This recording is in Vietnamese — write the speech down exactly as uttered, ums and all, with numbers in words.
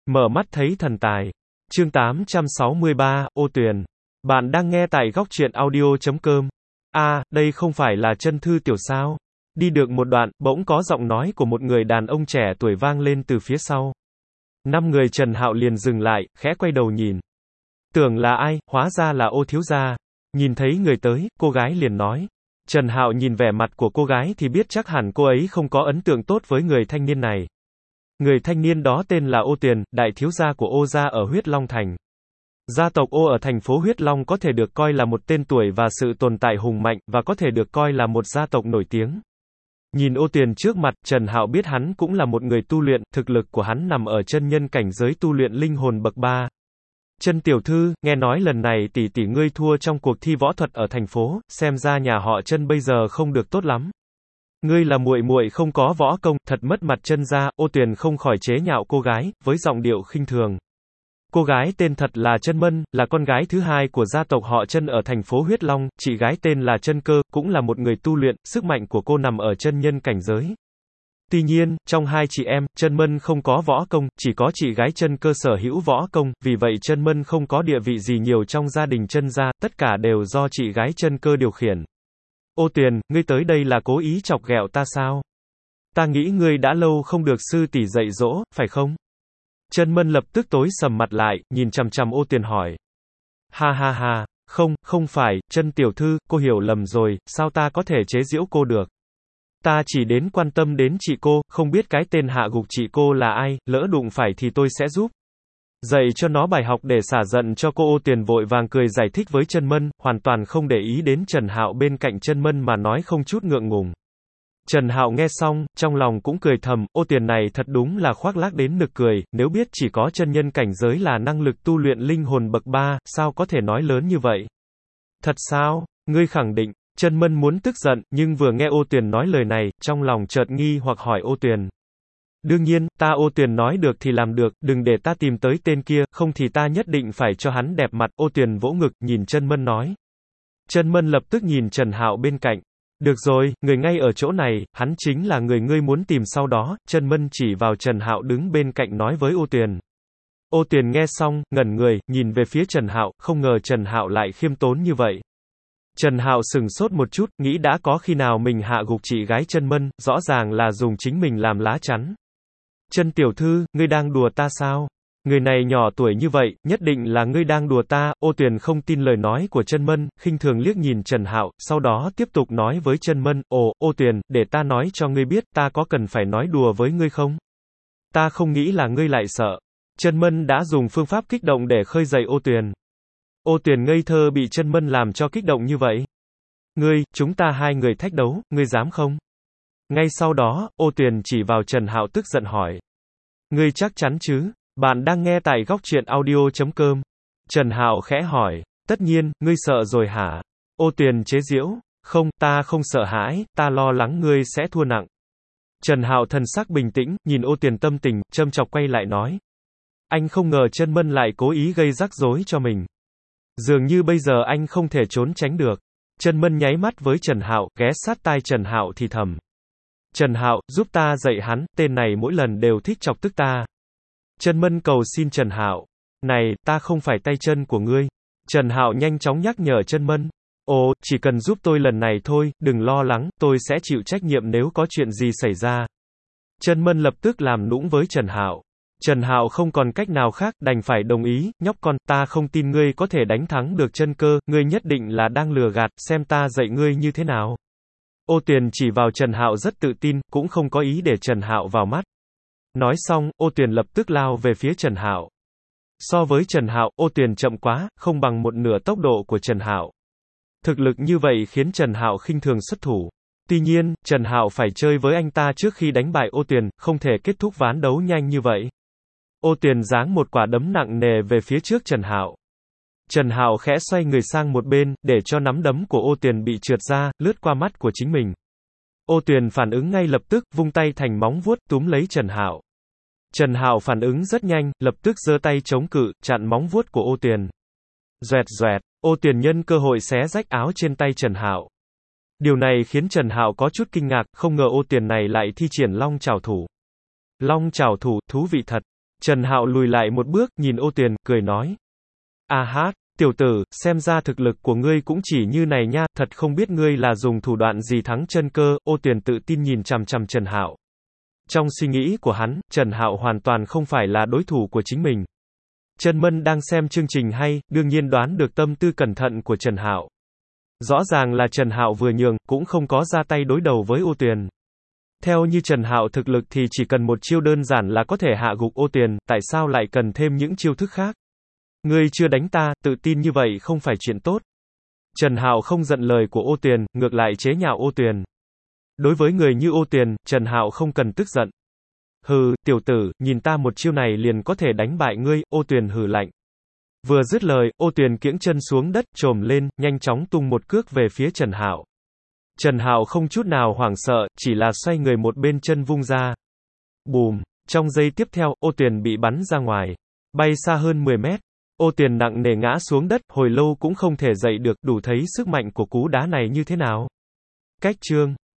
Mở mắt thấy thần tài. Chương tám trăm sáu mươi ba, Ô Tuyền. Bạn đang nghe tại góc truyện audio chấm com. A, đây không phải là Chân Thư Tiểu sao? Đi được một đoạn, bỗng có giọng nói của một người đàn ông trẻ tuổi vang lên từ phía sau. Năm người Trần Hạo liền dừng lại, khẽ quay đầu nhìn. Tưởng là ai, hóa ra là Ô thiếu gia. Nhìn thấy người tới, cô gái liền nói. Trần Hạo nhìn vẻ mặt của cô gái thì biết chắc hẳn cô ấy không có ấn tượng tốt với người thanh niên này. Người thanh niên đó tên là Ô Tuyền, đại thiếu gia của Ô gia ở Huyết Long Thành. Gia tộc Ô ở thành phố Huyết Long có thể được coi là một tên tuổi và sự tồn tại hùng mạnh, và có thể được coi là một gia tộc nổi tiếng. Nhìn Ô Tuyền trước mặt, Trần Hạo biết hắn cũng là một người tu luyện, thực lực của hắn nằm ở chân nhân cảnh giới tu luyện linh hồn bậc ba. Chân tiểu thư, nghe nói lần này tỷ tỷ ngươi thua trong cuộc thi võ thuật ở thành phố, xem ra nhà họ Chân bây giờ không được tốt lắm. Ngươi là muội muội không có võ công, thật mất mặt Chân gia. Ô Tuyền không khỏi chế nhạo cô gái, với giọng điệu khinh thường. Cô gái tên thật là Chân Mân, là con gái thứ hai của gia tộc họ Chân ở thành phố Huyết Long, chị gái tên là Chân Cơ, cũng là một người tu luyện, sức mạnh của cô nằm ở chân nhân cảnh giới. Tuy nhiên, trong hai chị em, Chân Mân không có võ công, chỉ có chị gái Chân Cơ sở hữu võ công, vì vậy Chân Mân không có địa vị gì nhiều trong gia đình Chân gia, tất cả đều do chị gái Chân Cơ điều khiển. Ô Tuyền, ngươi tới đây là cố ý chọc ghẹo ta sao? Ta nghĩ ngươi đã lâu không được sư tỷ dạy dỗ, phải không? Chân Mân lập tức tối sầm mặt lại, nhìn chằm chằm Ô Tuyền hỏi. Ha ha ha, không, không phải, Chân tiểu thư, cô hiểu lầm rồi, sao ta có thể chế giễu cô được? Ta chỉ đến quan tâm đến chị cô, không biết cái tên hạ gục chị cô là ai, lỡ đụng phải thì tôi sẽ giúp. Dạy cho nó bài học để xả giận cho cô. Ô Tuyền vội vàng cười giải thích với Chân Mân, hoàn toàn không để ý đến Trần Hạo bên cạnh Chân Mân mà nói không chút ngượng ngùng. Trần Hạo nghe xong, trong lòng cũng cười thầm, Ô Tuyền này thật đúng là khoác lác đến nực cười, nếu biết chỉ có chân nhân cảnh giới là năng lực tu luyện linh hồn bậc ba, sao có thể nói lớn như vậy? Thật sao? Ngươi khẳng định? Chân Mân muốn tức giận, nhưng vừa nghe Ô Tuyền nói lời này, trong lòng chợt nghi hoặc hỏi Ô Tuyền. Đương nhiên, ta Ô Tuyền nói được thì làm được, đừng để ta tìm tới tên kia, không thì ta nhất định phải cho hắn đẹp mặt. Ô Tuyền vỗ ngực, nhìn Chân Mân nói. Chân Mân lập tức nhìn Trần Hạo bên cạnh. Được rồi, người ngay ở chỗ này, hắn chính là người ngươi muốn tìm sau đó. Chân Mân chỉ vào Trần Hạo đứng bên cạnh nói với Ô Tuyền. Ô Tuyền nghe xong, ngẩn người, nhìn về phía Trần Hạo, không ngờ Trần Hạo lại khiêm tốn như vậy. Trần Hạo sừng sốt một chút, nghĩ đã có khi nào mình hạ gục chị gái Chân Mân, rõ ràng là dùng chính mình làm lá chắn. Chân tiểu thư, ngươi đang đùa ta sao? Người này nhỏ tuổi như vậy, nhất định là ngươi đang đùa ta. Ô Tuyền không tin lời nói của Chân Mân, khinh thường liếc nhìn Trần Hạo, sau đó tiếp tục nói với Chân Mân, ồ, Ô Tuyền, để ta nói cho ngươi biết, ta có cần phải nói đùa với ngươi không? Ta không nghĩ là ngươi lại sợ. Chân Mân đã dùng phương pháp kích động để khơi dậy Ô Tuyền. Ô Tuyền ngây thơ bị Chân Mân làm cho kích động như vậy. Ngươi, chúng ta hai người thách đấu, ngươi dám không? Ngay sau đó, Ô Tuyền chỉ vào Trần Hạo tức giận hỏi. Ngươi chắc chắn chứ? Bạn đang nghe tại góc truyện audio chấm com. Trần Hạo khẽ hỏi, tất nhiên, ngươi sợ rồi hả? Ô Tuyền chế giễu, không, ta không sợ hãi, ta lo lắng ngươi sẽ thua nặng. Trần Hạo thần sắc bình tĩnh, nhìn Ô Tuyền tâm tình, châm chọc quay lại nói. Anh không ngờ Chân Mân lại cố ý gây rắc rối cho mình. Dường như bây giờ anh không thể trốn tránh được. Chân Mân nháy mắt với Trần Hạo, ghé sát tai Trần Hạo thì thầm. Trần Hạo, giúp ta dạy hắn, tên này mỗi lần đều thích chọc tức ta. Chân Mân cầu xin Trần Hạo. Này, ta không phải tay chân của ngươi. Trần Hạo nhanh chóng nhắc nhở Chân Mân. Ồ, chỉ cần giúp tôi lần này thôi, đừng lo lắng, tôi sẽ chịu trách nhiệm nếu có chuyện gì xảy ra. Chân Mân lập tức làm nũng với Trần Hạo. Trần Hạo không còn cách nào khác, đành phải đồng ý, nhóc con, ta không tin ngươi có thể đánh thắng được Chân Cơ, ngươi nhất định là đang lừa gạt, xem ta dạy ngươi như thế nào. Ô Tuyền chỉ vào Trần Hạo rất tự tin, cũng không có ý để Trần Hạo vào mắt. Nói xong, Ô Tuyền lập tức lao về phía Trần Hạo. So với Trần Hạo, Ô Tuyền chậm quá, không bằng một nửa tốc độ của Trần Hạo. Thực lực như vậy khiến Trần Hạo khinh thường xuất thủ. Tuy nhiên, Trần Hạo phải chơi với anh ta trước khi đánh bại Ô Tuyền, không thể kết thúc ván đấu nhanh như vậy. Ô Tuyền giáng một quả đấm nặng nề về phía trước Trần Hạo. Trần Hạo khẽ xoay người sang một bên, để cho nắm đấm của Ô Tuyền bị trượt ra, lướt qua mắt của chính mình. Ô Tuyền phản ứng ngay lập tức, vung tay thành móng vuốt, túm lấy Trần Hạo. Trần Hạo phản ứng rất nhanh, lập tức giơ tay chống cự, chặn móng vuốt của Ô Tuyền. Doẹt doẹt, Ô Tuyền nhân cơ hội xé rách áo trên tay Trần Hạo. Điều này khiến Trần Hạo có chút kinh ngạc, không ngờ Ô Tuyền này lại thi triển Long Chảo Thủ. Long Chảo Thủ, thú vị thật. Trần Hạo lùi lại một bước, nhìn Ô Tuyền, cười nói. A hát, tiểu tử, xem ra thực lực của ngươi cũng chỉ như này nha, thật không biết ngươi là dùng thủ đoạn gì thắng chân cơ. Ô Tuyền tự tin nhìn chằm chằm Trần Hạo. Trong suy nghĩ của hắn, Trần Hạo hoàn toàn không phải là đối thủ của chính mình. Trần Mân đang xem chương trình hay, đương nhiên đoán được tâm tư cẩn thận của Trần Hạo. Rõ ràng là Trần Hạo vừa nhường, cũng không có ra tay đối đầu với Ô Tuyền. Theo như Trần Hạo thực lực thì chỉ cần một chiêu đơn giản là có thể hạ gục Ô Tuyền, tại sao lại cần thêm những chiêu thức khác? Ngươi chưa đánh ta, tự tin như vậy không phải chuyện tốt. Trần Hạo không giận lời của Ô Tuyền, ngược lại chế nhạo Ô Tuyền. Đối với người như Ô Tuyền, Trần Hạo không cần tức giận. Hừ, tiểu tử, nhìn ta một chiêu này liền có thể đánh bại ngươi. Ô Tuyền hừ lạnh. Vừa dứt lời, Ô Tuyền kiễng chân xuống đất, chồm lên, nhanh chóng tung một cước về phía Trần Hạo. Trần Hạo không chút nào hoảng sợ, chỉ là xoay người một bên chân vung ra. Bùm, trong giây tiếp theo, Ô Tuyền bị bắn ra ngoài, bay xa hơn mười mét. Ô Tuyền nặng nề ngã xuống đất, hồi lâu cũng không thể dậy được, đủ thấy sức mạnh của cú đá này như thế nào. Cách chương